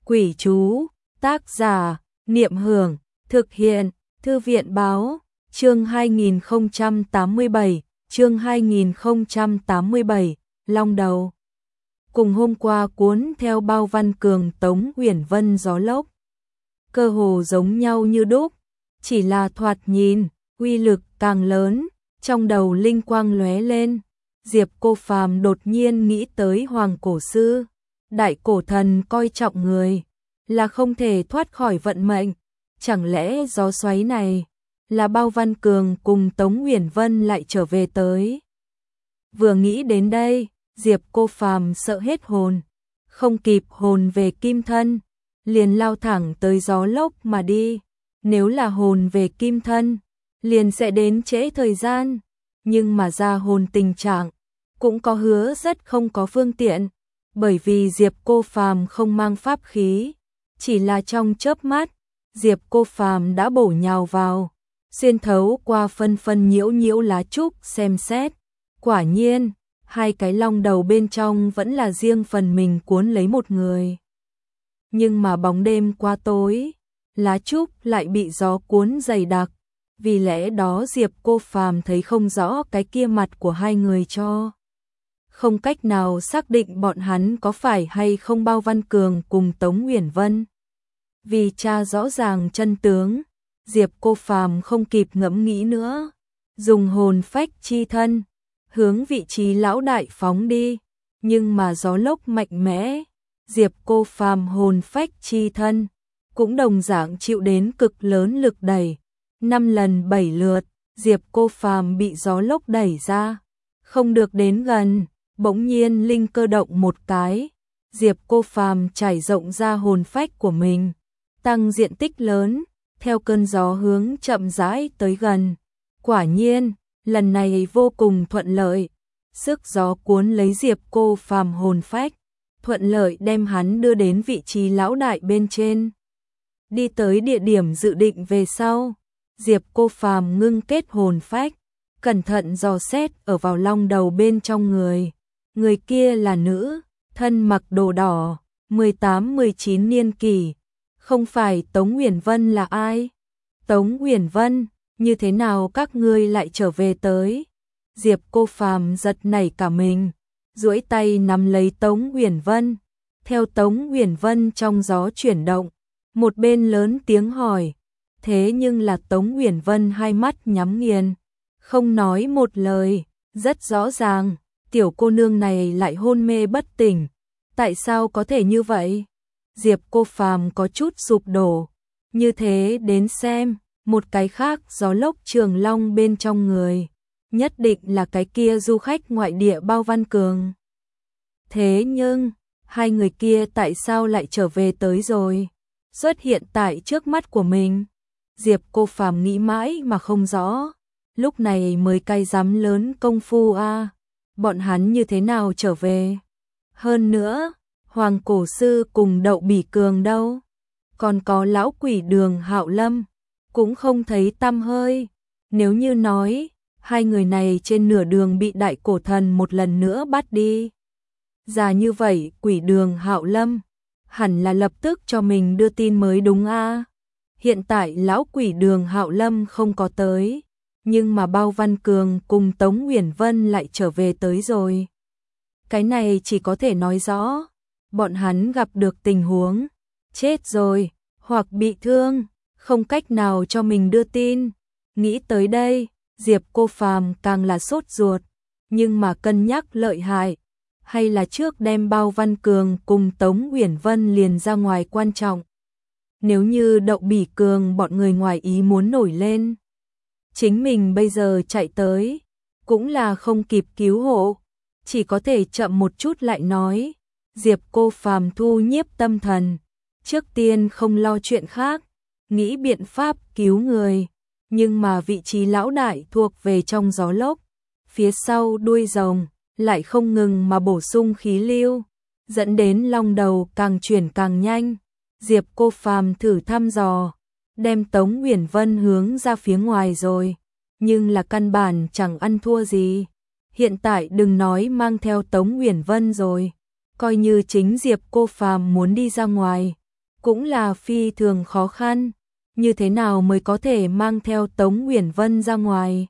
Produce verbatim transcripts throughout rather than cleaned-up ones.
Quỷ chú, tác giả, Niệm Hưởng, thực hiện, Thư viện báo, chương hai nghìn không trăm tám mươi bảy, chương hai nghìn không trăm tám mươi bảy, Long Đầu. Cùng hôm qua cuốn theo Bao Văn Cường Tống Uyển Vân gió lốc. Cơ hồ giống nhau như đúc, chỉ là thoạt nhìn, uy lực càng lớn, trong đầu linh quang lóe lên. Diệp Cô Phàm đột nhiên nghĩ tới Hoàng Cổ Sư, đại cổ thần coi trọng người, là không thể thoát khỏi vận mệnh. Chẳng lẽ gió xoáy này là Bao Văn Cường cùng Tống Uyển Vân lại trở về tới? Vừa nghĩ đến đây, Diệp Cô Phàm sợ hết hồn, không kịp hồn về kim thân, liền lao thẳng tới gió lốc mà đi. Nếu là hồn về kim thân, liền sẽ đến trễ thời gian, nhưng mà ra hồn tình trạng cũng có hứa rất không có phương tiện, bởi vì Diệp Cô Phàm không mang pháp khí, chỉ là trong chớp mắt, Diệp Cô Phàm đã bổ nhào vào, xuyên thấu qua phân phân nhiễu nhiễu lá trúc xem xét. Quả nhiên, hai cái long đầu bên trong vẫn là riêng phần mình cuốn lấy một người. Nhưng mà bóng đêm quá tối, lá trúc lại bị gió cuốn dày đặc, vì lẽ đó Diệp Cô Phàm thấy không rõ cái kia mặt của hai người cho. Không cách nào xác định bọn hắn có phải hay không Bao Văn Cường cùng Tống Uyển Vân. Vì tra rõ ràng chân tướng, Diệp Cô Phàm không kịp ngẫm nghĩ nữa, dùng hồn phách chi thân, hướng vị trí lão đại phóng đi, nhưng mà gió lốc mạnh mẽ, Diệp Cô Phàm hồn phách chi thân cũng đồng dạng chịu đến cực lớn lực đẩy, năm lần bảy lượt, Diệp Cô Phàm bị gió lốc đẩy ra, không được đến gần, bỗng nhiên linh cơ động một cái, Diệp Cô Phàm trải rộng ra hồn phách của mình, tăng diện tích lớn, theo cơn gió hướng chậm rãi tới gần. Quả nhiên, lần này vô cùng thuận lợi, sức gió cuốn lấy Diệp Cô Phàm hồn phách, thuận lợi đem hắn đưa đến vị trí lão đại bên trên. Đi tới địa điểm dự định về sau, Diệp Cô Phàm ngưng kết hồn phách, cẩn thận dò xét ở vào long đầu bên trong người. Người kia là nữ, thân mặc đồ đỏ, mười tám mười chín niên kỷ. Không phải Tống Uyển Vân là ai? Tống Uyển Vân, như thế nào các ngươi lại trở về tới? Diệp Cô Phàm giật nảy cả mình, duỗi tay nắm lấy Tống Uyển Vân, theo Tống Uyển Vân trong gió chuyển động, một bên lớn tiếng hỏi. Thế nhưng là Tống Uyển Vân hai mắt nhắm nghiền, không nói một lời, rất rõ ràng, tiểu cô nương này lại hôn mê bất tỉnh, tại sao có thể như vậy? Diệp Cô Phàm có chút sụp đổ, như thế đến xem, một cái khác gió lốc trường long bên trong người, nhất định là cái kia du khách ngoại địa Bao Văn Cường. Thế nhưng, hai người kia tại sao lại trở về tới rồi, xuất hiện tại trước mắt của mình? Diệp Cô Phàm nghĩ mãi mà không rõ, lúc này mới cay dám lớn công phu a, à. Bọn hắn như thế nào trở về? Hơn nữa, Hoàng Cổ Sư cùng Đậu Bỉ Cường đâu? Còn có lão quỷ Đường Hạo Lâm, cũng không thấy tăm hơi. Nếu như nói, hai người này trên nửa đường bị đại cổ thần một lần nữa bắt đi. Già như vậy, quỷ Đường Hạo Lâm, hẳn là lập tức cho mình đưa tin mới đúng a. À? Hiện tại lão quỷ Đường Hạo Lâm không có tới, nhưng mà Bao Văn Cường cùng Tống Uyển Vân lại trở về tới rồi. Cái này chỉ có thể nói rõ, bọn hắn gặp được tình huống, chết rồi, hoặc bị thương, không cách nào cho mình đưa tin. Nghĩ tới đây, Diệp Cô Phàm càng là sốt ruột, nhưng mà cân nhắc lợi hại, hay là trước đem Bao Văn Cường cùng Tống Uyển Vân liền ra ngoài quan trọng. Nếu như Đậu Bỉ Cường bọn người ngoài ý muốn nổi lên, chính mình bây giờ chạy tới, cũng là không kịp cứu hộ, chỉ có thể chậm một chút lại nói. Diệp Cô Phàm thu nhiếp tâm thần, trước tiên không lo chuyện khác, nghĩ biện pháp cứu người, nhưng mà vị trí lão đại thuộc về trong gió lốc, phía sau đuôi rồng, lại không ngừng mà bổ sung khí lưu, dẫn đến long đầu càng chuyển càng nhanh. Diệp Cô Phàm thử thăm dò, đem Tống Uyển Vân hướng ra phía ngoài rồi, nhưng là căn bản chẳng ăn thua gì. Hiện tại đừng nói mang theo Tống Uyển Vân rồi, coi như chính Diệp Cô Phàm muốn đi ra ngoài, cũng là phi thường khó khăn, như thế nào mới có thể mang theo Tống Uyển Vân ra ngoài.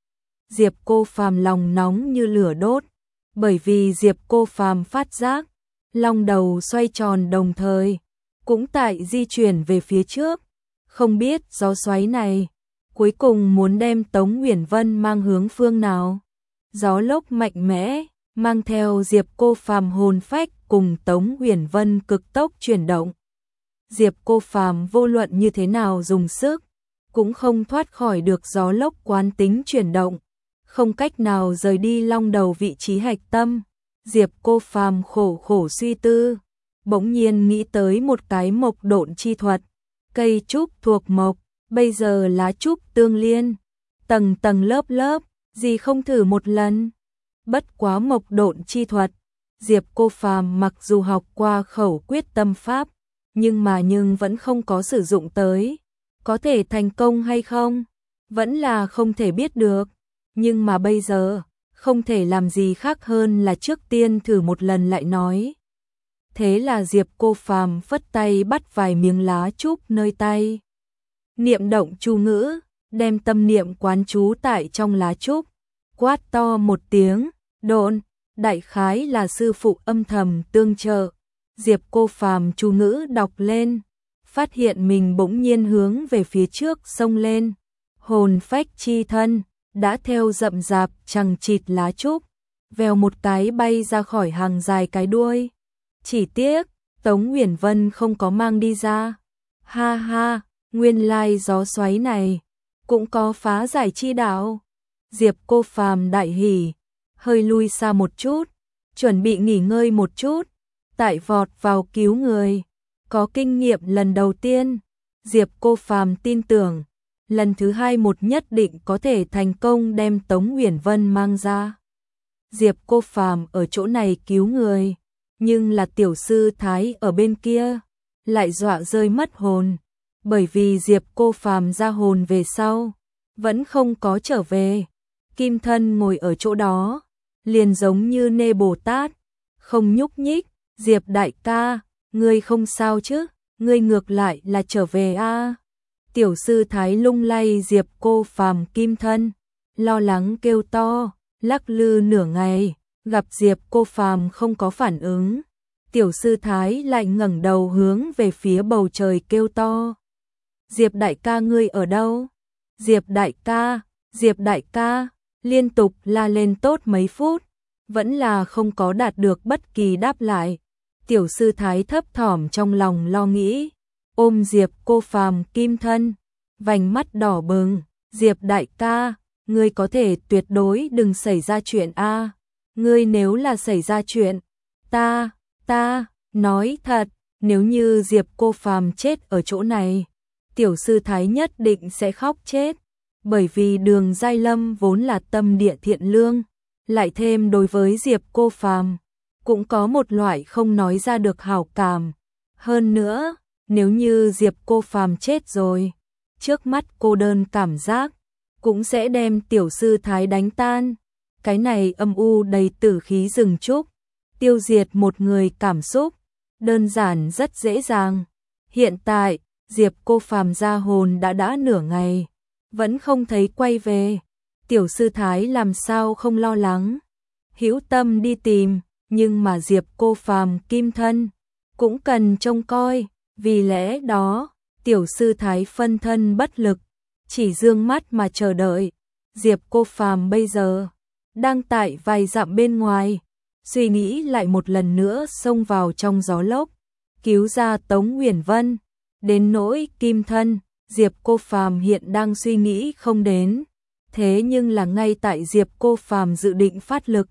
Diệp Cô Phàm lòng nóng như lửa đốt, bởi vì Diệp Cô Phàm phát giác, long đầu xoay tròn đồng thời, cũng tại di chuyển về phía trước, không biết gió xoáy này cuối cùng muốn đem Tống Uyển Vân mang hướng phương nào. Gió lốc mạnh mẽ, mang theo Diệp Cô Phàm hồn phách cùng Tống Uyển Vân cực tốc chuyển động. Diệp Cô Phàm vô luận như thế nào dùng sức, cũng không thoát khỏi được gió lốc quán tính chuyển động, không cách nào rời đi long đầu vị trí hạch tâm. Diệp Cô Phàm khổ khổ suy tư, bỗng nhiên nghĩ tới một cái mộc độn chi thuật. Cây trúc thuộc mộc, bây giờ lá trúc tương liên, tầng tầng lớp lớp, gì không thử một lần. Bất quá mộc độn chi thuật, Diệp Cô Phàm mặc dù học qua khẩu quyết tâm pháp, nhưng mà nhưng vẫn không có sử dụng tới. Có thể thành công hay không, vẫn là không thể biết được. Nhưng mà bây giờ, không thể làm gì khác hơn là trước tiên thử một lần lại nói. Thế là Diệp Cô Phàm phất tay bắt vài miếng lá trúc nơi tay. Niệm động chú ngữ, đem tâm niệm quán trú tại trong lá trúc, quát to một tiếng, độn, đại khái là sư phụ âm thầm tương trợ. Diệp Cô Phàm chú ngữ đọc lên, phát hiện mình bỗng nhiên hướng về phía trước xông lên. Hồn phách chi thân, đã theo rậm rạp chằng chịt lá trúc, vèo một cái bay ra khỏi hàng dài cái đuôi. Chỉ tiếc, Tống Uyển Vân không có mang đi ra. Ha ha, nguyên lai gió xoáy này, cũng có phá giải chi đạo. Diệp Cô Phàm đại hỉ, hơi lui xa một chút, chuẩn bị nghỉ ngơi một chút, tại vọt vào cứu người. Có kinh nghiệm lần đầu tiên, Diệp Cô Phàm tin tưởng, lần thứ hai một nhất định có thể thành công đem Tống Uyển Vân mang ra. Diệp Cô Phàm ở chỗ này cứu người, nhưng là tiểu sư thái ở bên kia, lại dọa rơi mất hồn, bởi vì Diệp Cô Phàm ra hồn về sau, vẫn không có trở về. Kim Thân ngồi ở chỗ đó, liền giống như Nê Bồ Tát, không nhúc nhích. Diệp đại ca, ngươi không sao chứ, ngươi ngược lại là trở về a. À? Tiểu sư thái lung lay Diệp Cô Phàm Kim Thân, lo lắng kêu to, lắc lư nửa ngày, gặp Diệp Cô Phàm không có phản ứng. Tiểu sư thái lại ngẩng đầu hướng về phía bầu trời kêu to. Diệp đại ca ngươi ở đâu? Diệp đại ca, Diệp đại ca, liên tục la lên tốt mấy phút, vẫn là không có đạt được bất kỳ đáp lại. Tiểu sư thái thấp thỏm trong lòng lo nghĩ, ôm Diệp Cô Phàm Kim Thân, vành mắt đỏ bừng. Diệp đại ca, ngươi có thể tuyệt đối đừng xảy ra chuyện a. À? Ngươi nếu là xảy ra chuyện, ta, ta, nói thật, nếu như Diệp Cô Phàm chết ở chỗ này, tiểu sư thái nhất định sẽ khóc chết, bởi vì Đường Giai Lâm vốn là tâm địa thiện lương, lại thêm đối với Diệp Cô Phàm cũng có một loại không nói ra được hảo cảm. Hơn nữa, nếu như Diệp Cô Phàm chết rồi, trước mắt cô đơn cảm giác cũng sẽ đem tiểu sư thái đánh tan. Cái này âm u đầy tử khí rừng trúc, tiêu diệt một người cảm xúc, đơn giản rất dễ dàng. Hiện tại, Diệp Cô Phàm ra hồn đã đã nửa ngày, vẫn không thấy quay về. Tiểu sư thái làm sao không lo lắng, hữu tâm đi tìm, nhưng mà Diệp Cô Phàm Kim Thân cũng cần trông coi, vì lẽ đó, tiểu sư thái phân thân bất lực, chỉ dương mắt mà chờ đợi. Diệp Cô Phàm bây giờ đang tại vài dặm bên ngoài, suy nghĩ lại một lần nữa xông vào trong gió lốc, cứu ra Tống Uyển Vân. Đến nỗi Kim Thân, Diệp Cô Phàm hiện đang suy nghĩ không đến. Thế nhưng là ngay tại Diệp Cô Phàm dự định phát lực,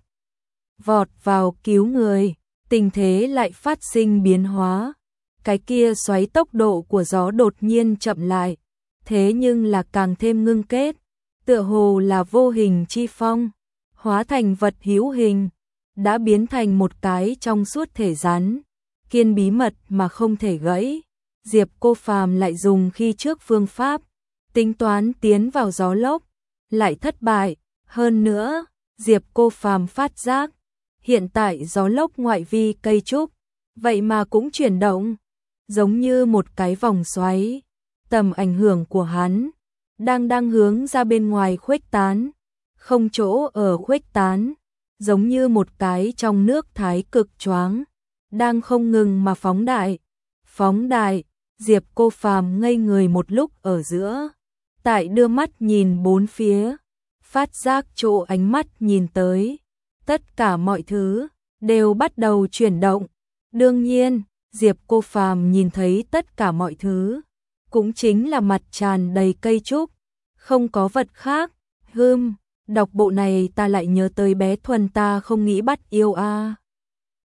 vọt vào cứu người, tình thế lại phát sinh biến hóa. Cái kia xoáy tốc độ của gió đột nhiên chậm lại, thế nhưng là càng thêm ngưng kết, tựa hồ là vô hình chi phong, hóa thành vật hữu hình, đã biến thành một cái trong suốt thể rắn, kiên bí mật mà không thể gãy. Diệp Cô Phàm lại dùng khi trước phương pháp, tính toán tiến vào gió lốc, lại thất bại. Hơn nữa, Diệp Cô Phàm phát giác, hiện tại gió lốc ngoại vi cây trúc, vậy mà cũng chuyển động. giống như một cái vòng xoáy. Tầm ảnh hưởng của hắn đang đang hướng ra bên ngoài khuếch tán, không chỗ ở khuếch tán, giống như một cái trong nước thái cực choáng, đang không ngừng mà phóng đại. Phóng đại, Diệp Cô Phàm ngây người một lúc ở giữa, tại đưa mắt nhìn bốn phía, phát giác chỗ ánh mắt nhìn tới, tất cả mọi thứ đều bắt đầu chuyển động. Đương nhiên, Diệp Cô Phàm nhìn thấy tất cả mọi thứ, cũng chính là mặt tràn đầy cây trúc, không có vật khác. Hừm, đọc bộ này ta lại nhớ tới bé Thuần ta không nghĩ bắt yêu a.